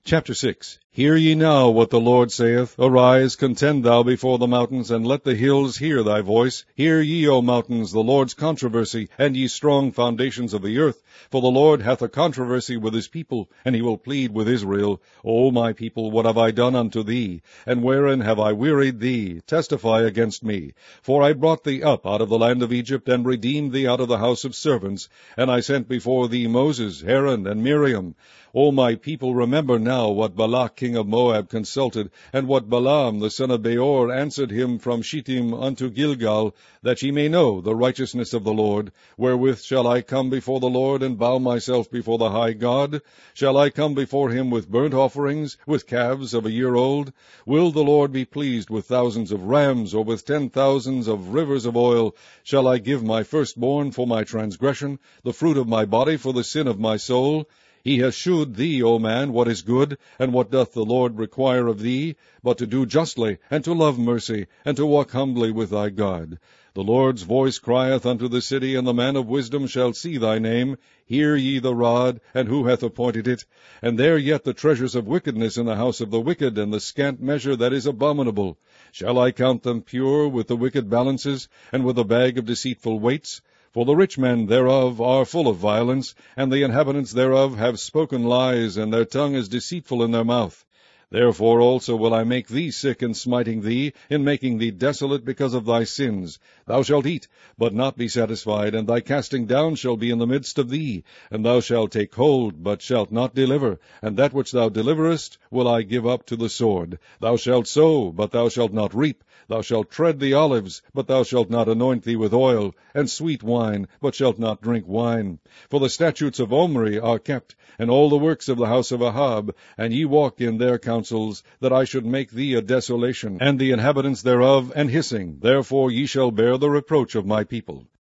Chapter 6. Hear ye now what the Lord saith. Arise, contend thou before the mountains, and let the hills hear thy voice. Hear ye, O mountains, the Lord's controversy, and ye strong foundations of the earth. For the Lord hath a controversy with his people, and he will plead with Israel. O my people, what have I done unto thee? And wherein have I wearied thee? Testify against me. For I brought thee up out of the land of Egypt, and redeemed thee out of the house of servants. And I sent before thee Moses, Aaron, and Miriam. O my people, remember now what Balak king of Moab consulted, and what Balaam the son of Beor answered him from Shittim unto Gilgal, that ye may know the righteousness of the Lord. Wherewith shall I come before the Lord, and bow myself before the high God? Shall I come before him with burnt offerings, with calves of a year old? Will the Lord be pleased with thousands of rams, or with 10,000s of rivers of oil? Shall I give my firstborn for my transgression, the fruit of my body for the sin of my soul? He has shewed thee, O man, what is good, and what doth the Lord require of thee, but to do justly, and to love mercy, and to walk humbly with thy God. The Lord's voice crieth unto the city, and the man of wisdom shall see thy name. Hear ye the rod, and who hath appointed it? And there yet the treasures of wickedness in the house of the wicked, and the scant measure that is abominable. Shall I count them pure with the wicked balances, and with a bag of deceitful weights? For the rich men thereof are full of violence, and the inhabitants thereof have spoken lies, and their tongue is deceitful in their mouth. Therefore also will I make thee sick in smiting thee, in making thee desolate because of thy sins. Thou shalt eat, but not be satisfied, and thy casting down shall be in the midst of thee. And thou shalt take hold, but shalt not deliver, and that which thou deliverest will I give up to the sword. Thou shalt sow, but thou shalt not reap. Thou shalt tread the olives, but thou shalt not anoint thee with oil, and sweet wine, but shalt not drink wine. For the statutes of Omri are kept, and all the works of the house of Ahab, and ye walk in their counsels, that I should make thee a desolation, and the inhabitants thereof an hissing. Therefore ye shall bear the reproach of my people.